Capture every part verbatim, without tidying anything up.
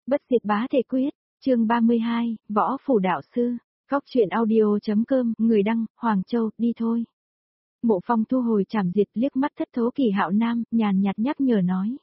Bất diệt bá thể quyết, chương ba mươi hai, Võ Phủ Đạo Sư, Góc truyện audio.com, người đăng, Hoàng Châu, đi thôi. Mộ Phong thu hồi trảm diệt liếc mắt thất thố Kỳ Hạo Nam, nhàn nhạt nhắc nhở nói.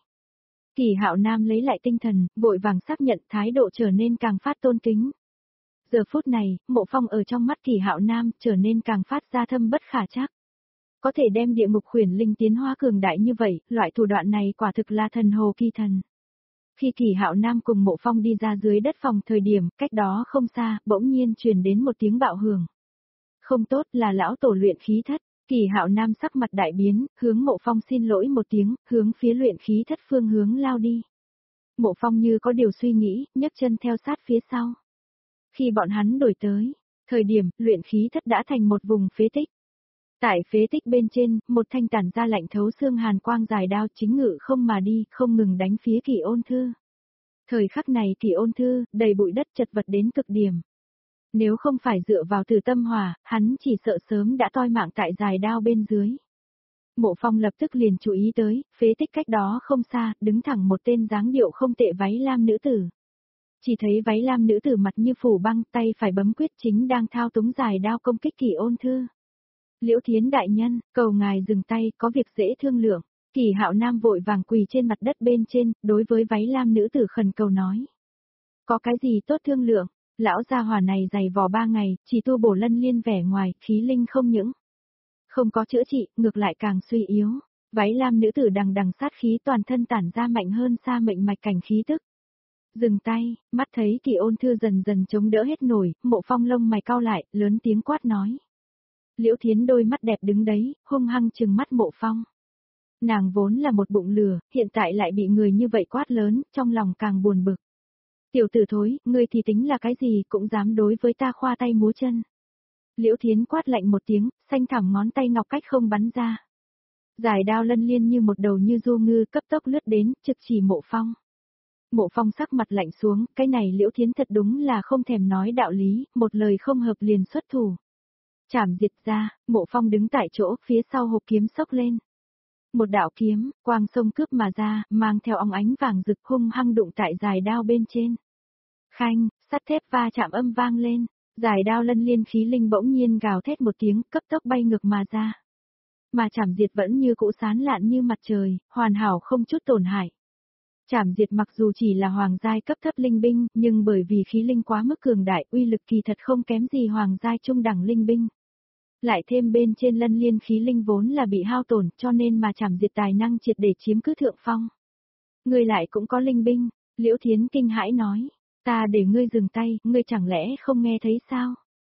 Kỳ Hạo Nam lấy lại tinh thần, vội vàng xác nhận thái độ trở nên càng phát tôn kính. Giờ phút này, Mộ Phong ở trong mắt Kỳ Hạo Nam trở nên càng phát ra thâm bất khả trắc. Có thể đem địa ngục khuyển linh tiến hóa cường đại như vậy, loại thủ đoạn này quả thực là thần hồ kỳ thần. Khi Kỳ Hạo Nam cùng Mộ Phong đi ra dưới đất phòng thời điểm, cách đó không xa, bỗng nhiên truyền đến một tiếng bạo hưởng. Không tốt, là lão tổ luyện khí thất. Kỳ Hạo Nam sắc mặt đại biến, hướng Mộ Phong xin lỗi một tiếng, hướng phía luyện khí thất phương hướng lao đi. Mộ Phong như có điều suy nghĩ, nhấc chân theo sát phía sau. Khi bọn hắn đổi tới, thời điểm, luyện khí thất đã thành một vùng phế tích. Tại phế tích bên trên, một thanh tản ra lạnh thấu xương hàn quang dài đao chính ngự không mà đi, không ngừng đánh phía Kỳ Ôn Thư. Thời khắc này Kỳ Ôn Thư, đầy bụi đất chật vật đến cực điểm. Nếu không phải dựa vào từ tâm hỏa, hắn chỉ sợ sớm đã toi mạng tại dài đao bên dưới. Mộ Phong lập tức liền chú ý tới, phế tích cách đó không xa, đứng thẳng một tên dáng điệu không tệ váy lam nữ tử. Chỉ thấy váy lam nữ tử mặt như phủ băng, tay phải bấm quyết chính đang thao túng dài đao công kích Kỳ Ôn Thư. Liễu Thiến đại nhân, cầu ngài dừng tay, có việc dễ thương lượng. Kỳ Hạo Nam vội vàng quỳ trên mặt đất bên trên, đối với váy lam nữ tử khẩn cầu nói. Có cái gì tốt thương lượng, lão gia hỏa này dày vò ba ngày, chỉ tu bổ lân liên vẻ ngoài, khí linh không những. Không có chữa trị, ngược lại càng suy yếu. Váy lam nữ tử đằng đằng sát khí toàn thân tản ra mạnh hơn xa mệnh mạch cảnh khí tức. Dừng tay, mắt thấy Kỳ Ôn Thư dần dần chống đỡ hết nổi, Mộ Phong lông mày cau lại, lớn tiếng quát nói. Liễu Thiến đôi mắt đẹp đứng đấy, hung hăng trừng mắt Mộ Phong. Nàng vốn là một bụng lừa, hiện tại lại bị người như vậy quát lớn, trong lòng càng buồn bực. Tiểu tử thối, ngươi thì tính là cái gì cũng dám đối với ta khoa tay múa chân. Liễu Thiến quát lạnh một tiếng, xanh thẳm ngón tay ngọc cách không bắn ra. Giải đao lân liên như một đầu như du ngư cấp tốc lướt đến, trực chỉ Mộ Phong. Mộ Phong sắc mặt lạnh xuống, cái này Liễu Thiến thật đúng là không thèm nói đạo lý, một lời không hợp liền xuất thủ. Chảm diệt ra, Mộ Phong đứng tại chỗ, phía sau hộp kiếm sốc lên. Một đạo kiếm, quang sông cướp mà ra, mang theo óng ánh vàng rực hung hăng đụng tại dài đao bên trên. Khanh, sắt thép va chạm âm vang lên, dài đao lân liên khí linh bỗng nhiên gào thét một tiếng, cấp tốc bay ngược mà ra. Mà chảm diệt vẫn như cũ sán lạn như mặt trời, hoàn hảo không chút tổn hại. Chảm diệt mặc dù chỉ là hoàng giai cấp thấp linh binh, nhưng bởi vì khí linh quá mức cường đại, uy lực kỳ thật không kém gì hoàng giai trung đẳng linh binh. Lại thêm bên trên lân liên khí linh vốn là bị hao tổn, cho nên mà chảm diệt tài năng triệt để chiếm cứ thượng phong. Ngươi lại cũng có linh binh, Liễu Thiến kinh hãi nói, ta để ngươi dừng tay, ngươi chẳng lẽ không nghe thấy sao?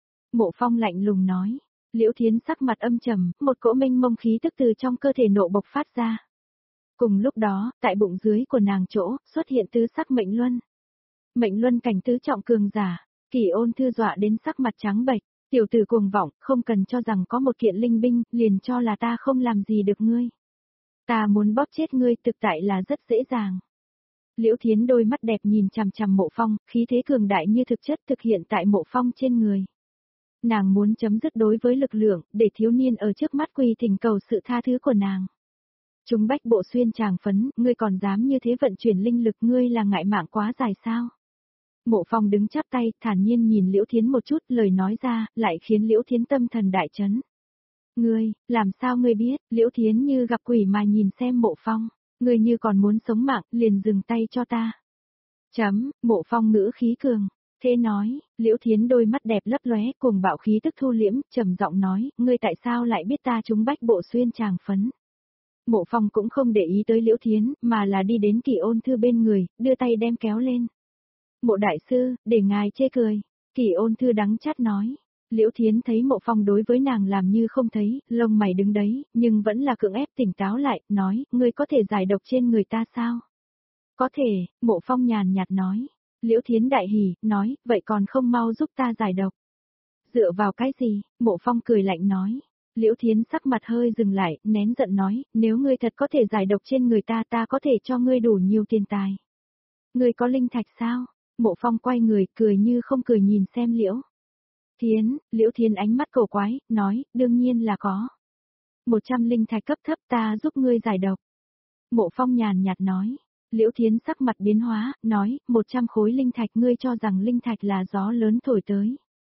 Mộ Phong lạnh lùng nói, Liễu Thiến sắc mặt âm trầm, một cỗ minh mông khí tức từ trong cơ thể nộ bộc phát ra. Cùng lúc đó, tại bụng dưới của nàng chỗ, xuất hiện tứ sắc mệnh luân. Mệnh luân cảnh tứ trọng cường giả, Kỳ Ôn Thư dọa đến sắc mặt trắng bệch. Tiểu tử cuồng vọng, không cần cho rằng có một kiện linh binh, liền cho là ta không làm gì được ngươi. Ta muốn bóp chết ngươi thực tại là rất dễ dàng. Liễu Thiến đôi mắt đẹp nhìn chằm chằm Mộ Phong, khí thế cường đại như thực chất thực hiện tại Mộ Phong trên người. Nàng muốn chấm dứt đối với lực lượng, để thiếu niên ở trước mắt quỳ thỉnh cầu sự tha thứ của nàng. Chúng bách bộ xuyên tràng phấn, ngươi còn dám như thế vận chuyển linh lực, ngươi là ngại mạng quá dài sao? Mộ Phong đứng chắp tay, thản nhiên nhìn Liễu Thiến một chút, lời nói ra, lại khiến Liễu Thiến tâm thần đại chấn. Ngươi, làm sao ngươi biết, Liễu Thiến như gặp quỷ mà nhìn xem Mộ Phong, ngươi như còn muốn sống mạng, liền dừng tay cho ta. Chấm, Mộ Phong ngữ khí cường, thế nói, Liễu Thiến đôi mắt đẹp lấp lóe, cùng bạo khí tức thu liễm, trầm giọng nói, ngươi tại sao lại biết ta chúng bách bộ xuyên tràng phấn. Mộ Phong cũng không để ý tới Liễu Thiến, mà là đi đến Kỳ Ôn Thư bên người, đưa tay đem kéo lên. Mộ đại sư, để ngài chê cười. Kỳ Ôn Thư đắng chát nói. Liễu Thiến thấy Mộ Phong đối với nàng làm như không thấy, lông mày đứng đấy, nhưng vẫn là cưỡng ép tỉnh táo lại, nói, ngươi có thể giải độc trên người ta sao? Có thể, Mộ Phong nhàn nhạt nói. Liễu Thiến đại hỉ, nói, vậy còn không mau giúp ta giải độc. Dựa vào cái gì? Mộ Phong cười lạnh nói. Liễu Thiến sắc mặt hơi dừng lại, nén giận nói, nếu ngươi thật có thể giải độc trên người ta, ta có thể cho ngươi đủ nhiều tiền tài. Ngươi có linh thạch sao? Mộ Phong quay người, cười như không cười nhìn xem Liễu Thiến, Liễu Thiến ánh mắt cổ quái, nói, đương nhiên là có. Một trăm linh thạch cấp thấp ta giúp ngươi giải độc. Mộ Phong nhàn nhạt nói, Liễu Thiến sắc mặt biến hóa, nói, một trăm khối linh thạch ngươi cho rằng linh thạch là gió lớn thổi tới.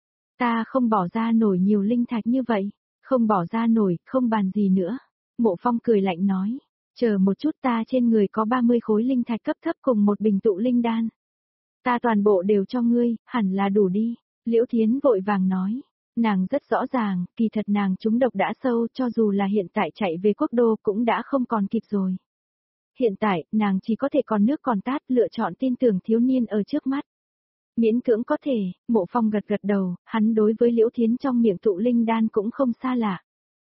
Ta không bỏ ra nổi nhiều linh thạch như vậy, không bỏ ra nổi, không bàn gì nữa. Mộ Phong cười lạnh nói, chờ một chút ta trên người có ba mươi khối linh thạch cấp thấp cùng một bình tụ linh đan. Ta toàn bộ đều cho ngươi, hẳn là đủ đi. Liễu Thiến vội vàng nói, nàng rất rõ ràng, kỳ thật nàng trúng độc đã sâu cho dù là hiện tại chạy về quốc đô cũng đã không còn kịp rồi. Hiện tại, nàng chỉ có thể còn nước còn tát lựa chọn tin tưởng thiếu niên ở trước mắt. Miễn cưỡng có thể, Mộ Phong gật gật đầu, hắn đối với Liễu Thiến trong miệng tụ linh đan cũng không xa lạ.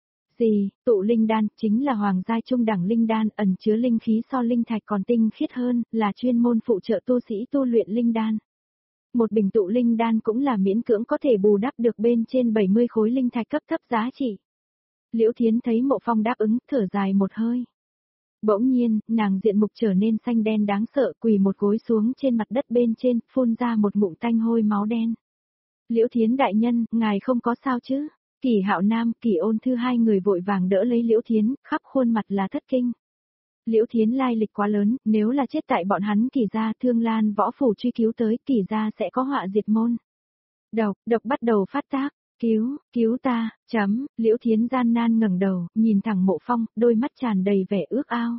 Gì, tụ linh đan chính là hoàng giai trung đẳng linh đan ẩn chứa linh khí so linh thạch còn tinh khiết hơn, là chuyên môn phụ trợ tu sĩ tu luyện linh đan. Một bình tụ linh đan cũng là miễn cưỡng có thể bù đắp được bên trên bảy mươi khối linh thạch cấp thấp giá trị. Liễu Thiến thấy Mộ Phong đáp ứng, thở dài một hơi. Bỗng nhiên, nàng diện mục trở nên xanh đen đáng sợ, quỳ một gối xuống trên mặt đất bên trên, phun ra một ngụm tanh hôi máu đen. Liễu Thiến đại nhân, ngài không có sao chứ? Kỳ Hạo Nam, Kỳ Ôn Thư hai người vội vàng đỡ lấy Liễu Thiến, khắp khuôn mặt là thất kinh. Liễu Thiến lai lịch quá lớn, nếu là chết tại bọn hắn Kỳ gia Thương Lan võ phủ truy cứu tới Kỳ gia sẽ có họa diệt môn. Độc, độc bắt đầu phát tác, cứu, cứu ta, chấm, Liễu Thiến gian nan ngẩng đầu, nhìn thẳng Mộ Phong, đôi mắt tràn đầy vẻ ước ao.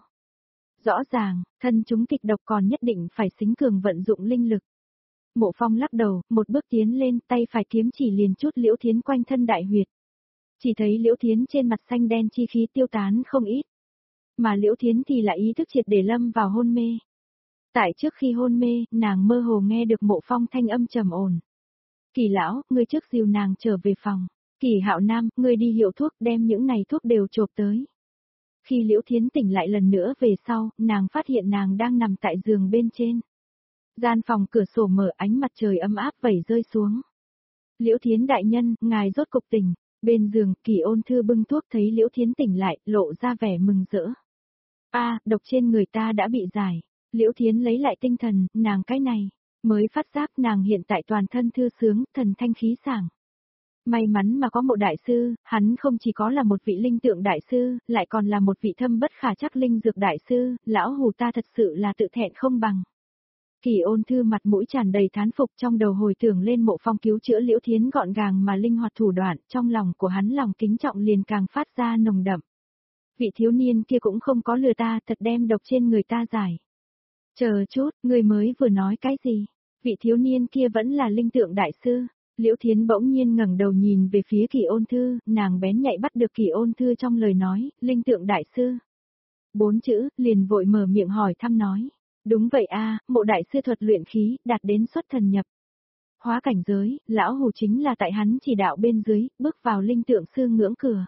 Rõ ràng, thân chúng kịch độc còn nhất định phải xính cường vận dụng linh lực. Mộ Phong lắc đầu, một bước tiến lên, tay phải kiếm chỉ liền chút Liễu Thiến quanh thân đại huyệt. Chỉ thấy Liễu Thiến trên mặt xanh đen chi khí tiêu tán không ít. Mà Liễu Thiến thì lại ý thức triệt để lâm vào hôn mê. Tại trước khi hôn mê, nàng mơ hồ nghe được Mộ Phong thanh âm trầm ổn. Kỳ lão, ngươi trước dìu nàng trở về phòng. Kỳ Hạo Nam, ngươi đi hiệu thuốc đem những này thuốc đều chộp tới. Khi Liễu Thiến tỉnh lại lần nữa về sau, nàng phát hiện nàng đang nằm tại giường bên trên. Gian phòng cửa sổ mở, ánh mặt trời ấm áp vẩy rơi xuống. Liễu Thiến đại nhân, ngài rốt cục tỉnh. Bên giường, Kỳ Ôn Thư bưng thuốc thấy Liễu Thiến tỉnh lại, lộ ra vẻ mừng rỡ. A, độc trên người ta đã bị giải. Liễu Thiến lấy lại tinh thần, nàng cái này, mới phát giác nàng hiện tại toàn thân thư sướng, thần thanh khí sảng. May mắn mà có Mộ đại sư, hắn không chỉ có là một vị linh tượng đại sư, lại còn là một vị thâm bất khả trắc linh dược đại sư, lão hù ta thật sự là tự thẹn không bằng. Kỳ Ôn Thư mặt mũi tràn đầy thán phục, trong đầu hồi tưởng lên Mộ Phong cứu chữa Liễu Thiến gọn gàng mà linh hoạt thủ đoạn, trong lòng của hắn lòng kính trọng liền càng phát ra nồng đậm. Vị thiếu niên kia cũng không có lừa ta, thật đem độc trên người ta giải. Chờ chút, người mới vừa nói cái gì? Vị thiếu niên kia vẫn là linh tượng đại sư. Liễu Thiến bỗng nhiên ngẩng đầu nhìn về phía Kỳ Ôn Thư, nàng bén nhạy bắt được Kỳ Ôn Thư trong lời nói, linh tượng đại sư. Bốn chữ, liền vội mở miệng hỏi thăm nói. Đúng vậy a, Mộ đại sư thuật luyện khí, đạt đến xuất thần nhập hóa cảnh giới, lão hù chính là tại hắn chỉ đạo bên dưới, bước vào linh tượng sư ngưỡng cửa.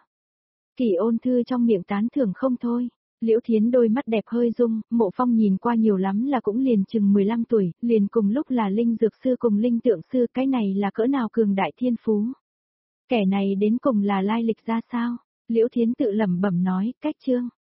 Kỳ Ôn Thư trong miệng tán thưởng không thôi. Liễu Thiến đôi mắt đẹp hơi rung, Mộ Phong nhìn qua nhiều lắm là cũng liền chừng mười lăm tuổi, liền cùng lúc là linh dược sư cùng linh tượng sư, cái này là cỡ nào cường đại thiên phú. Kẻ này đến cùng là lai lịch ra sao? Liễu Thiến tự lẩm bẩm nói, cách chương.